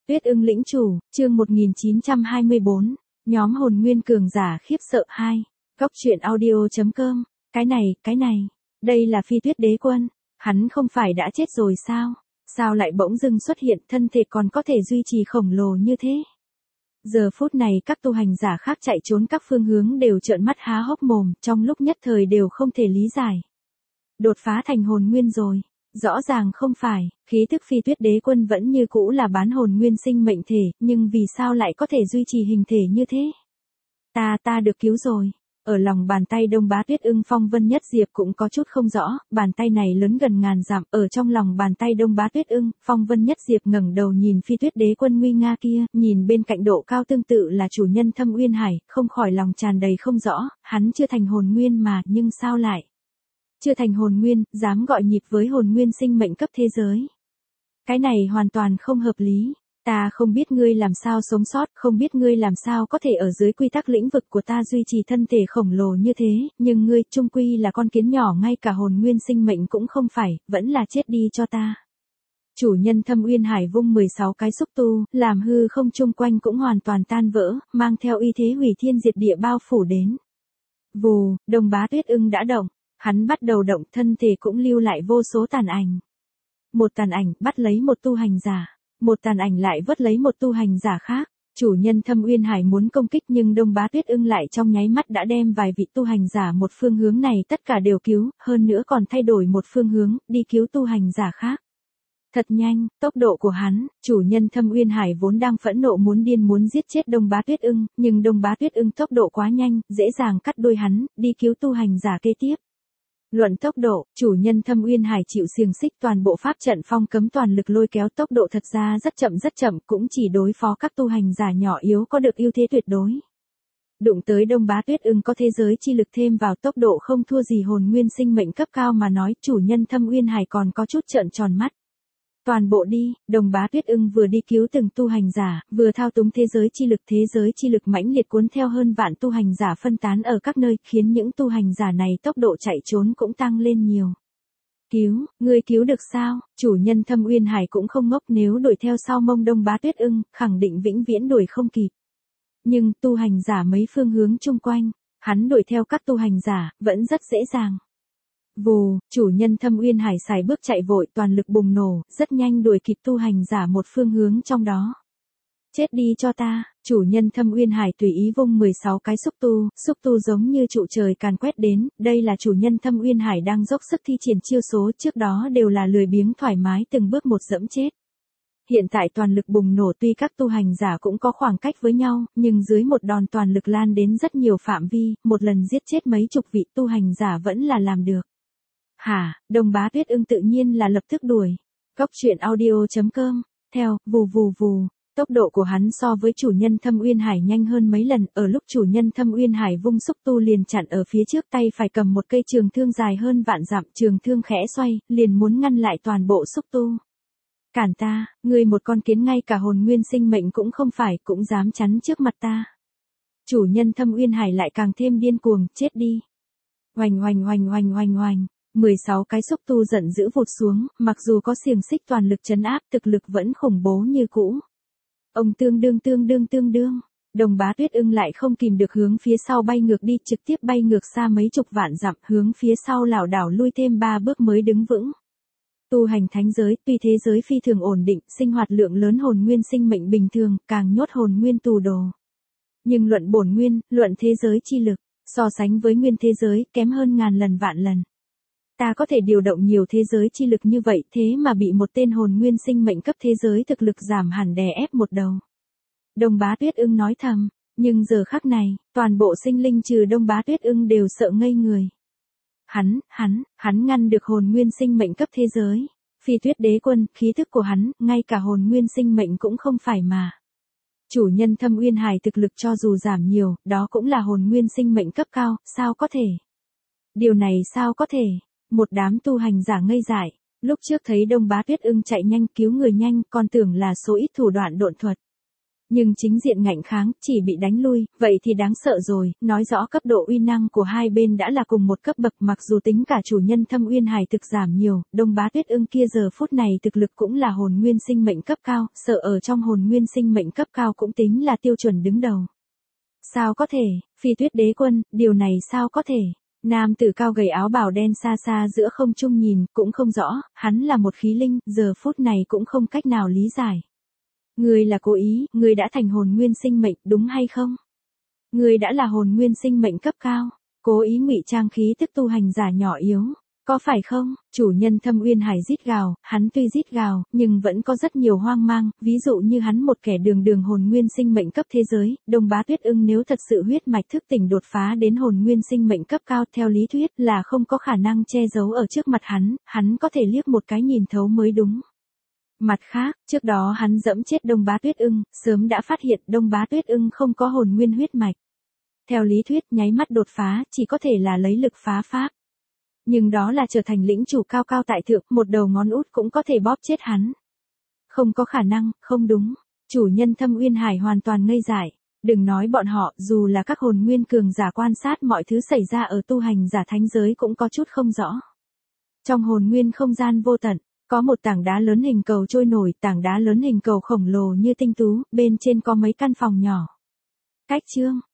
Tuyết ưng lĩnh chủ, chương 1924, nhóm hồn nguyên cường giả khiếp sợ 2, góc truyện audio.com, cái này, đây là Phi Tuyết đế quân, hắn không phải đã chết rồi sao, sao lại bỗng dưng xuất hiện thân thể còn có thể duy trì khổng lồ như thế. Giờ phút này các tu hành giả khác chạy trốn các phương hướng đều trợn mắt há hốc mồm, trong lúc nhất thời đều không thể lý giải. Đột phá thành hồn nguyên rồi. Rõ ràng không phải, khí tức Phi Tuyết đế quân vẫn như cũ là bán hồn nguyên sinh mệnh thể, nhưng vì sao lại có thể duy trì hình thể như thế? Ta được cứu rồi. Ở lòng bàn tay Đông Bá Tuyết ưng Phong Vân Nhất Diệp cũng có chút không rõ, bàn tay này lớn gần ngàn dặm, ở trong lòng bàn tay Đông Bá Tuyết ưng, Phong Vân Nhất Diệp ngẩng đầu nhìn Phi Tuyết đế quân nguy nga kia, nhìn bên cạnh độ cao tương tự là chủ nhân Thâm Uyên Hải, không khỏi lòng tràn đầy không rõ, hắn chưa thành hồn nguyên mà, nhưng sao lại? Chưa thành hồn nguyên, dám gọi nhịp với hồn nguyên sinh mệnh cấp thế giới. Cái này hoàn toàn không hợp lý. Ta không biết ngươi làm sao sống sót, không biết ngươi làm sao có thể ở dưới quy tắc lĩnh vực của ta duy trì thân thể khổng lồ như thế, nhưng ngươi chung quy là con kiến nhỏ, ngay cả hồn nguyên sinh mệnh cũng không phải, vẫn là chết đi cho ta. Chủ nhân Thâm Uyên Hải vung 16 cái xúc tu, làm hư không chung quanh cũng hoàn toàn tan vỡ, mang theo uy thế hủy thiên diệt địa bao phủ đến. Vù, Đông Bá Tuyết ưng đã động. Hắn bắt đầu động, thân thể cũng lưu lại vô số tàn ảnh. Một tàn ảnh bắt lấy một tu hành giả, một tàn ảnh lại vớt lấy một tu hành giả khác. Chủ nhân Thâm Uyên Hải muốn công kích nhưng Đông Bá Tuyết ưng lại trong nháy mắt đã đem vài vị tu hành giả một phương hướng này tất cả đều cứu, hơn nữa còn thay đổi một phương hướng, đi cứu tu hành giả khác. Thật nhanh, tốc độ của hắn, chủ nhân Thâm Uyên Hải vốn đang phẫn nộ muốn điên muốn giết chết Đông Bá Tuyết ưng, nhưng Đông Bá Tuyết ưng tốc độ quá nhanh, dễ dàng cắt đuôi hắn, đi cứu tu hành giả kế tiếp. Luận tốc độ, chủ nhân Thâm Uyên Hải chịu xiềng xích toàn bộ pháp trận phong cấm toàn lực lôi kéo, tốc độ thật ra rất chậm, cũng chỉ đối phó các tu hành giả nhỏ yếu có được ưu thế tuyệt đối. Đụng tới Đông Bá Tuyết ưng có thế giới chi lực thêm vào, tốc độ không thua gì hồn nguyên sinh mệnh cấp cao mà nói, chủ nhân Thâm Uyên Hải còn có chút trợn tròn mắt. Toàn bộ đi, Đông Bá Tuyết ưng vừa đi cứu từng tu hành giả, vừa thao túng thế giới chi lực mãnh liệt cuốn theo hơn vạn tu hành giả phân tán ở các nơi, khiến những tu hành giả này tốc độ chạy trốn cũng tăng lên nhiều. Ngươi cứu được sao? Chủ nhân Thâm Uyên Hải cũng không ngốc, nếu đuổi theo sau mông Đông Bá Tuyết ưng, khẳng định vĩnh viễn đuổi không kịp. Nhưng tu hành giả mấy phương hướng chung quanh, hắn đuổi theo các tu hành giả, vẫn rất dễ dàng. Vù, chủ nhân Thâm Uyên Hải xài bước chạy vội, toàn lực bùng nổ, rất nhanh đuổi kịp tu hành giả một phương hướng trong đó. Chết đi cho ta, chủ nhân Thâm Uyên Hải tùy ý vung 16 cái xúc tu giống như trụ trời càn quét đến, đây là chủ nhân Thâm Uyên Hải đang dốc sức thi triển chiêu số, trước đó đều là lười biếng thoải mái từng bước một dẫm chết. Hiện tại toàn lực bùng nổ, tuy các tu hành giả cũng có khoảng cách với nhau, nhưng dưới một đòn toàn lực lan đến rất nhiều phạm vi, một lần giết chết mấy chục vị tu hành giả vẫn là làm được. Hả, Đông Bá Tuyết ưng tự nhiên là lập tức đuổi. Góc truyện audio.com, theo, vù, tốc độ của hắn so với chủ nhân Thâm Uyên Hải nhanh hơn mấy lần, ở lúc chủ nhân Thâm Uyên Hải vung xúc tu liền chặn ở phía trước, tay phải cầm một cây trường thương dài hơn vạn dặm, trường thương khẽ xoay, liền muốn ngăn lại toàn bộ xúc tu. Cản ta, ngươi một con kiến ngay cả hồn nguyên sinh mệnh cũng không phải, cũng dám chắn trước mặt ta. Chủ nhân Thâm Uyên Hải lại càng thêm điên cuồng, chết đi. Oanh. 16 cái xúc tu giận dữ vụt xuống, mặc dù có xiềng xích toàn lực trấn áp, thực lực vẫn khủng bố như cũ. Ông tương đương, Đông Bá Tuyết ưng lại không kìm được hướng phía sau bay ngược đi, trực tiếp bay ngược xa mấy chục vạn dặm, hướng phía sau lảo đảo lui thêm 3 bước mới đứng vững. Tu hành thánh giới, tuy thế giới phi thường ổn định, sinh hoạt lượng lớn hồn nguyên sinh mệnh bình thường, càng nhốt hồn nguyên tù đồ. Nhưng luận bổn nguyên, luận thế giới chi lực, so sánh với nguyên thế giới, kém hơn ngàn lần vạn lần. Ta có thể điều động nhiều thế giới chi lực như vậy, thế mà bị một tên hồn nguyên sinh mệnh cấp thế giới thực lực giảm hẳn đè ép một đầu. Đông Bá Tuyết ưng nói thầm, nhưng giờ khắc này, toàn bộ sinh linh trừ Đông Bá Tuyết ưng đều sợ ngây người. Hắn ngăn được hồn nguyên sinh mệnh cấp thế giới. Phi Tuyết đế quân, khí thức của hắn, ngay cả hồn nguyên sinh mệnh cũng không phải mà. Chủ nhân Thâm Uyên Hải thực lực cho dù giảm nhiều, đó cũng là hồn nguyên sinh mệnh cấp cao, sao có thể? Điều này sao có thể? Một đám tu hành giả ngây dại, lúc trước thấy Đông Bá Tuyết ưng chạy nhanh cứu người nhanh, còn tưởng là số ít thủ đoạn độn thuật. Nhưng chính diện ngạnh kháng, chỉ bị đánh lui, vậy thì đáng sợ rồi, nói rõ cấp độ uy năng của hai bên đã là cùng một cấp bậc, mặc dù tính cả chủ nhân Thâm Uyên Hải thực giảm nhiều, Đông Bá Tuyết Ưng kia giờ phút này thực lực cũng là hồn nguyên sinh mệnh cấp cao, sợ ở trong hồn nguyên sinh mệnh cấp cao cũng tính là tiêu chuẩn đứng đầu. Sao có thể, Phi Tuyết Đế Quân, điều này sao có thể? Nam tử cao gầy áo bào đen xa xa giữa không trung nhìn, cũng không rõ, hắn là một khí linh, giờ phút này cũng không cách nào lý giải. Ngươi là cố ý, ngươi đã thành hồn nguyên sinh mệnh, đúng hay không? Ngươi đã là hồn nguyên sinh mệnh cấp cao, cố ý ngụy trang khí tức tu hành giả nhỏ yếu, có phải không? Chủ nhân Thâm Uyên Hải rít gào, hắn tuy rít gào, nhưng vẫn có rất nhiều hoang mang, ví dụ như hắn một kẻ đường hồn nguyên sinh mệnh cấp thế giới, Đông Bá Tuyết Ưng nếu thật sự huyết mạch thức tỉnh đột phá đến hồn nguyên sinh mệnh cấp cao theo lý thuyết là không có khả năng che giấu ở trước mặt hắn có thể liếc một cái nhìn thấu mới đúng. Mặt khác, trước đó hắn dẫm chết Đông Bá Tuyết Ưng, sớm đã phát hiện Đông Bá Tuyết Ưng không có hồn nguyên huyết mạch. Theo lý thuyết nháy mắt đột phá, chỉ có thể là lấy lực phá pháp. Nhưng đó là trở thành lĩnh chủ cao cao tại thượng, một đầu ngón út cũng có thể bóp chết hắn. Không có khả năng, không đúng. Chủ nhân Thâm Uyên Hải hoàn toàn ngây dại. Đừng nói bọn họ, dù là các hồn nguyên cường giả quan sát mọi thứ xảy ra ở tu hành giả thánh giới cũng có chút không rõ. Trong hồn nguyên không gian vô tận, có một tảng đá lớn hình cầu trôi nổi, tảng đá lớn hình cầu khổng lồ như tinh tú, bên trên có mấy căn phòng nhỏ. Cách chương,